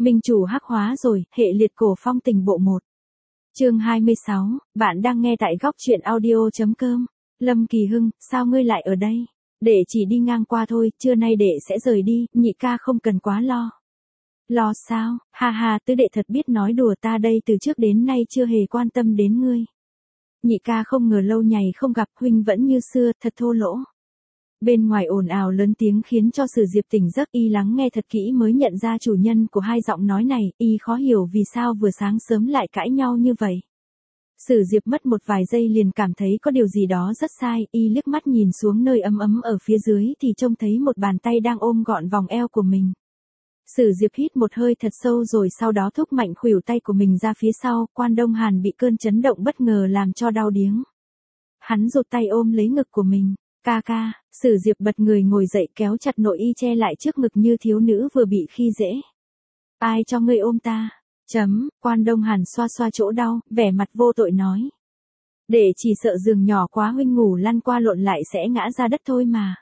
Minh chủ hắc hóa rồi, hệ liệt cổ phong tình bộ 1. Chương 26, bạn đang nghe tại góc truyện audio.com. Lâm Kỳ Hưng, sao ngươi lại ở đây? Đệ chỉ đi ngang qua thôi, trưa nay đệ sẽ rời đi, nhị ca không cần quá lo. Lo sao? Ha ha, tứ đệ thật biết nói đùa, ta đây từ trước đến nay chưa hề quan tâm đến ngươi. Nhị ca không ngờ lâu ngày không gặp, huynh vẫn như xưa, thật thô lỗ. Bên ngoài ồn ào lớn tiếng khiến cho Sử Diệp tỉnh giấc, y lắng nghe thật kỹ mới nhận ra chủ nhân của hai giọng nói này, y khó hiểu vì sao vừa sáng sớm lại cãi nhau như vậy. Sử Diệp mất một vài giây liền cảm thấy có điều gì đó rất sai, y liếc mắt nhìn xuống nơi ấm ấm ở phía dưới thì trông thấy một bàn tay đang ôm gọn vòng eo của mình. Sử Diệp hít một hơi thật sâu rồi sau đó thúc mạnh khuỷu tay của mình ra phía sau, Quan Đông Hàn bị cơn chấn động bất ngờ làm cho đau điếng. Hắn rụt tay ôm lấy ngực của mình. Ca ca, Sử Diệp bật người ngồi dậy kéo chặt nội y che lại trước ngực như thiếu nữ vừa bị khi dễ. Ai cho ngươi ôm ta? Quan Đông Hàn xoa xoa chỗ đau, vẻ mặt vô tội nói. Để chỉ sợ giường nhỏ quá huynh ngủ lăn qua lộn lại sẽ ngã ra đất thôi mà.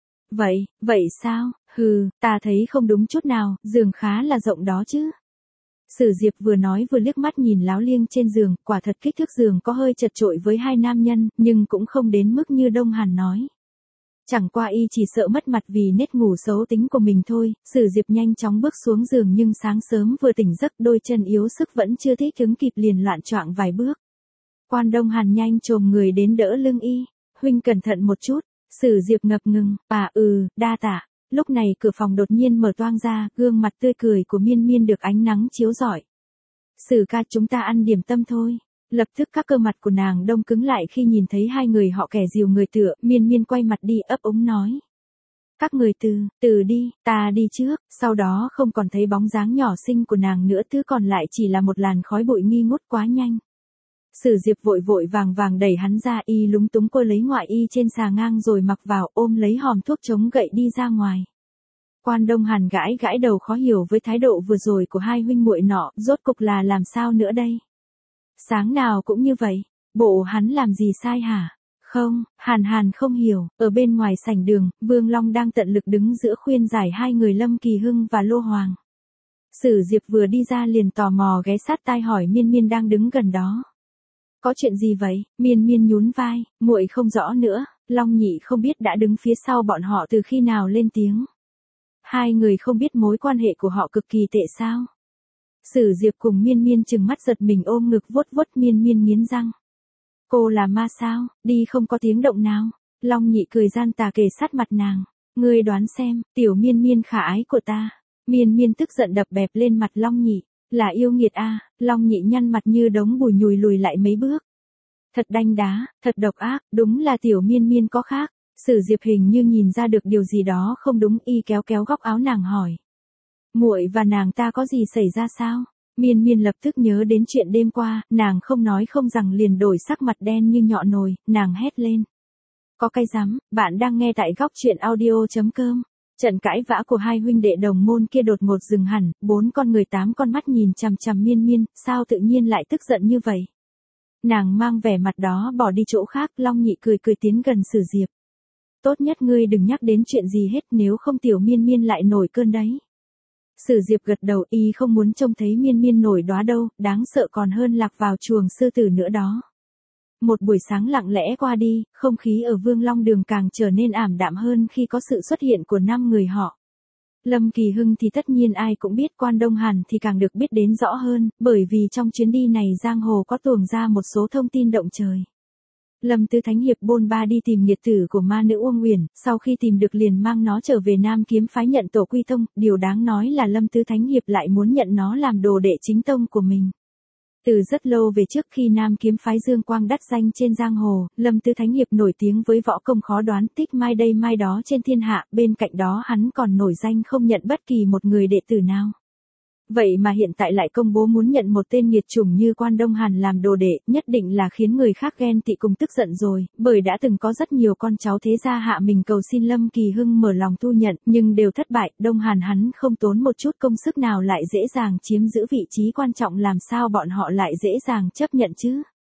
Vậy sao? Hừ, ta thấy không đúng chút nào, giường khá là rộng đó chứ. Sử Diệp vừa nói vừa liếc mắt nhìn láo liêng trên giường, quả thật kích thước giường có hơi chật chội với hai nam nhân, nhưng cũng không đến mức như Đông Hàn nói. Chẳng qua y chỉ sợ mất mặt vì nết ngủ xấu tính của mình thôi. Sử Diệp nhanh chóng bước xuống giường nhưng sáng sớm vừa tỉnh giấc đôi chân yếu sức vẫn chưa thích ứng kịp liền loạn choạng vài bước. Quan Đông Hàn nhanh chồm người đến đỡ lưng y. Huynh cẩn thận một chút. Sử Diệp ngập ngừng, đa tạ. Lúc này cửa phòng đột nhiên mở toang ra, gương mặt tươi cười của Miên Miên được ánh nắng chiếu rọi. Sử ca, chúng ta ăn điểm tâm thôi. Lập tức các cơ mặt của nàng đông cứng lại khi nhìn thấy hai người họ kẻ dìu người tựa, Miên Miên quay mặt đi ấp úng nói. Các người từ đi, ta đi trước, sau đó không còn thấy bóng dáng nhỏ xinh của nàng nữa, thứ còn lại chỉ là một làn khói bụi nghi ngút quá nhanh. Sử Diệp vội vội vàng vàng đẩy hắn ra, y lúng túng cô lấy ngoại y trên xà ngang rồi mặc vào, ôm lấy hòm thuốc chống gậy đi ra ngoài. Quan Đông Hàn gãi gãi đầu khó hiểu với thái độ vừa rồi của hai huynh muội nọ, rốt cục là làm sao nữa đây? Sáng nào cũng như vậy, bộ hắn làm gì sai hả? Không, Hàn không hiểu, ở bên ngoài sảnh đường, Vương Long đang tận lực đứng giữa khuyên giải hai người Lâm Kỳ Hưng và Lô Hoàng. Sử Diệp vừa đi ra liền tò mò ghé sát tai hỏi Miên Miên đang đứng gần đó. Có chuyện gì vậy? Miên Miên nhún vai, muội không rõ nữa, Long nhị không biết đã đứng phía sau bọn họ từ khi nào lên tiếng. Hai người không biết mối quan hệ của họ cực kỳ tệ sao? Sử Diệp cùng Miên Miên chừng mắt giật mình ôm ngực vuốt vuốt. Miên Miên nghiến răng. Cô là ma sao? Đi không có tiếng động nào. Long nhị cười gian tà kề sát mặt nàng. Ngươi đoán xem, tiểu Miên Miên khả ái của ta. Miên Miên tức giận đập bẹp lên mặt Long nhị. Là yêu nghiệt a. Long nhị nhăn mặt như đống bùi nhùi lùi lại mấy bước. Thật đanh đá, thật độc ác, đúng là tiểu Miên Miên có khác. Sử Diệp hình như nhìn ra được điều gì đó không đúng, y kéo kéo góc áo nàng hỏi. Muội và nàng ta có gì xảy ra sao? Miên Miên lập tức nhớ đến chuyện đêm qua, nàng không nói không rằng liền đổi sắc mặt đen như nhọ nồi, nàng hét lên. Có cái rắm, bạn đang nghe tại góc truyện audio.com. Trận cãi vã của hai huynh đệ đồng môn kia đột ngột dừng hẳn, 4 con người 8 con mắt nhìn chằm chằm Miên Miên, sao tự nhiên lại tức giận như vậy? Nàng mang vẻ mặt đó bỏ đi chỗ khác, Long nhị cười cười tiến gần Sử Diệp. Tốt nhất ngươi đừng nhắc đến chuyện gì hết, nếu không tiểu Miên Miên lại nổi cơn đấy. Sử Diệp gật đầu, y không muốn trông thấy Miên Miên nổi đóa đâu, đáng sợ còn hơn lạc vào chuồng sư tử nữa đó. Một buổi sáng lặng lẽ qua đi, không khí ở Vương Long Đường càng trở nên ảm đạm hơn khi có sự xuất hiện của 5 người họ. Lâm Kỳ Hưng thì tất nhiên ai cũng biết, Quan Đông Hàn thì càng được biết đến rõ hơn, bởi vì trong chuyến đi này giang hồ có tuồng ra một số thông tin động trời. Lâm Tứ Thánh Hiệp bôn ba đi tìm nghiệt tử của ma nữ Uông Uyển, sau khi tìm được liền mang nó trở về Nam Kiếm phái nhận tổ quy tông, điều đáng nói là Lâm Tứ Thánh Hiệp lại muốn nhận nó làm đồ đệ chính tông của mình. Từ rất lâu về trước khi Nam Kiếm phái dương quang đắt danh trên giang hồ, Lâm Tứ Thánh Hiệp nổi tiếng với võ công khó đoán, tích mai đây mai đó trên thiên hạ, bên cạnh đó hắn còn nổi danh không nhận bất kỳ một người đệ tử nào. Vậy mà hiện tại lại công bố muốn nhận một tên nghiệt chủng như Quan Đông Hàn làm đồ đệ, nhất định là khiến người khác ghen tị cùng tức giận rồi, bởi đã từng có rất nhiều con cháu thế gia hạ mình cầu xin Lâm Kỳ Hưng mở lòng thu nhận, nhưng đều thất bại. Đông Hàn hắn không tốn một chút công sức nào lại dễ dàng chiếm giữ vị trí quan trọng, làm sao bọn họ lại dễ dàng chấp nhận chứ?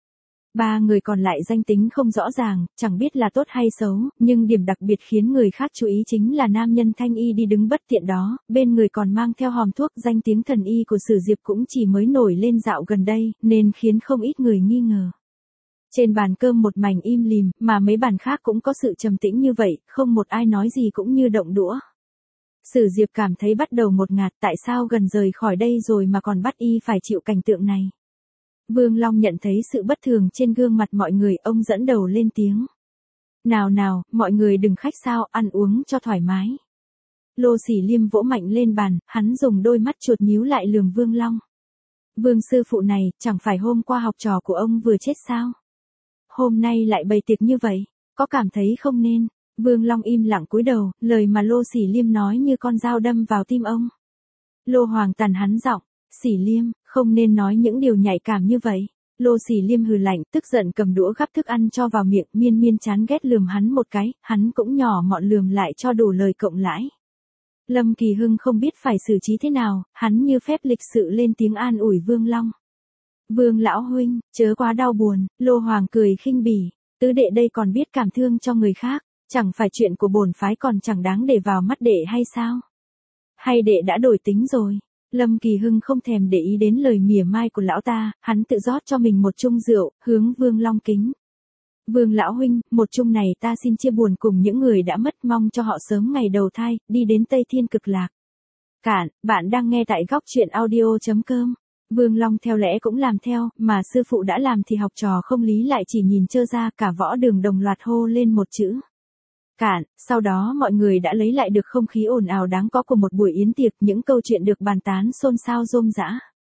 Ba người còn lại danh tính không rõ ràng, chẳng biết là tốt hay xấu, nhưng điểm đặc biệt khiến người khác chú ý chính là nam nhân thanh y đi đứng bất tiện đó, bên người còn mang theo hòm thuốc. Danh tiếng thần y của Sử Diệp cũng chỉ mới nổi lên dạo gần đây, nên khiến không ít người nghi ngờ. Trên bàn cơm một mảnh im lìm, mà mấy bàn khác cũng có sự trầm tĩnh như vậy, không một ai nói gì cũng như động đũa. Sử Diệp cảm thấy bắt đầu ngột ngạt, tại sao gần rời khỏi đây rồi mà còn bắt y phải chịu cảnh tượng này. Vương Long nhận thấy sự bất thường trên gương mặt mọi người, ông dẫn đầu lên tiếng. Nào nào, mọi người đừng khách sáo, ăn uống cho thoải mái. Lô Sỉ Liêm vỗ mạnh lên bàn, hắn dùng đôi mắt chuột nhíu lại lườm Vương Long. Vương sư phụ này, chẳng phải hôm qua học trò của ông vừa chết sao? Hôm nay lại bày tiệc như vậy, có cảm thấy không nên? Vương Long im lặng cúi đầu, lời mà Lô Sỉ Liêm nói như con dao đâm vào tim ông. Lô Hoàng tàn hắn giọng, Sỉ Liêm, không nên nói những điều nhạy cảm như vậy. Lô Sỉ Liêm hừ lạnh, tức giận cầm đũa gắp thức ăn cho vào miệng. Miên Miên chán ghét lườm hắn một cái, hắn cũng nhỏ mọn lườm lại cho đủ lời cộng lãi. Lâm Kỳ Hưng không biết phải xử trí thế nào, hắn như phép lịch sự lên tiếng an ủi Vương Long. Vương lão huynh, chớ quá đau buồn. Lô Hoàng cười khinh bỉ, tứ đệ đây còn biết cảm thương cho người khác, chẳng phải chuyện của bổn phái còn chẳng đáng để vào mắt đệ hay sao? Hay đệ đã đổi tính rồi? Lâm Kỳ Hưng không thèm để ý đến lời mỉa mai của lão ta, hắn tự rót cho mình một chung rượu, hướng Vương Long kính. Vương lão huynh, một chung này ta xin chia buồn cùng những người đã mất, mong cho họ sớm ngày đầu thai, đi đến Tây Thiên Cực Lạc. Cản, bạn đang nghe tại góc truyện audio.com. Vương Long theo lẽ cũng làm theo, mà sư phụ đã làm thì học trò không lý lại chỉ nhìn trơ ra. Cả võ đường đồng loạt hô lên một chữ. Cản, sau đó mọi người đã lấy lại được không khí ồn ào đáng có của một buổi yến tiệc, những câu chuyện được bàn tán xôn xao rôm rã.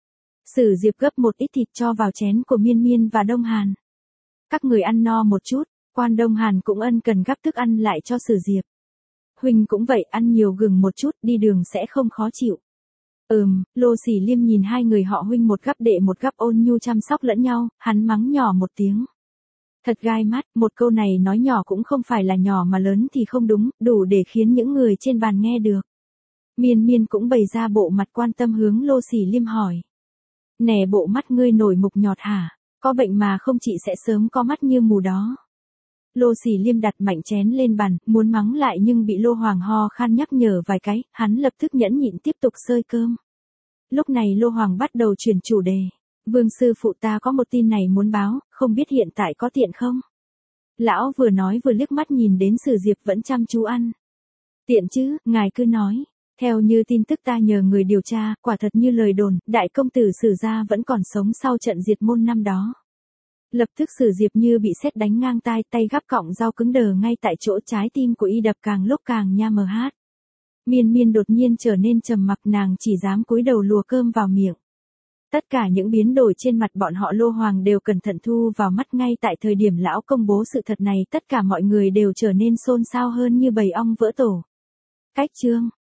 Sử Diệp gấp một ít thịt cho vào chén của Miên Miên và Đông Hàn. Các người ăn no một chút, quan Đông Hàn cũng ân cần gắp thức ăn lại cho Sử Diệp. Huynh cũng vậy, ăn nhiều gừng một chút, đi đường sẽ không khó chịu. Lô Sỉ Liêm nhìn hai người họ huynh một gắp đệ một gắp ôn nhu chăm sóc lẫn nhau, hắn mắng nhỏ một tiếng. Thật gai mắt, một câu này nói nhỏ cũng không phải là nhỏ mà lớn thì không đúng, đủ để khiến những người trên bàn nghe được. Miên Miên cũng bày ra bộ mặt quan tâm hướng Lô Sỉ Liêm hỏi. Nè, bộ mắt ngươi nổi mục nhọt hả? Có bệnh mà không chị sẽ sớm có mắt như mù đó. Lô Sỉ Liêm đặt mạnh chén lên bàn, muốn mắng lại nhưng bị Lô Hoàng ho khan nhắc nhở vài cái, hắn lập tức nhẫn nhịn tiếp tục xơi cơm. Lúc này Lô Hoàng bắt đầu chuyển chủ đề. Vương sư phụ, ta có một tin này muốn báo, không biết hiện tại có tiện không? Lão vừa nói vừa liếc mắt nhìn đến Sử Diệp vẫn chăm chú ăn. Tiện chứ, ngài cứ nói. Theo như tin tức ta nhờ người điều tra, quả thật như lời đồn, đại công tử Sử gia vẫn còn sống sau trận diệt môn năm đó. Lập tức Sử Diệp như bị sét đánh ngang tai, tay gắp cọng rau cứng đờ ngay tại chỗ, trái tim của y đập càng lúc càng nha mờ hát. Miên Miên đột nhiên trở nên trầm mặc, nàng chỉ dám cúi đầu lùa cơm vào miệng. Tất cả những biến đổi trên mặt bọn họ Lô Hoàng đều cẩn thận thu vào mắt. Ngay tại thời điểm lão công bố sự thật này, tất cả mọi người đều trở nên xôn xao hơn như bầy ong vỡ tổ. Cách chương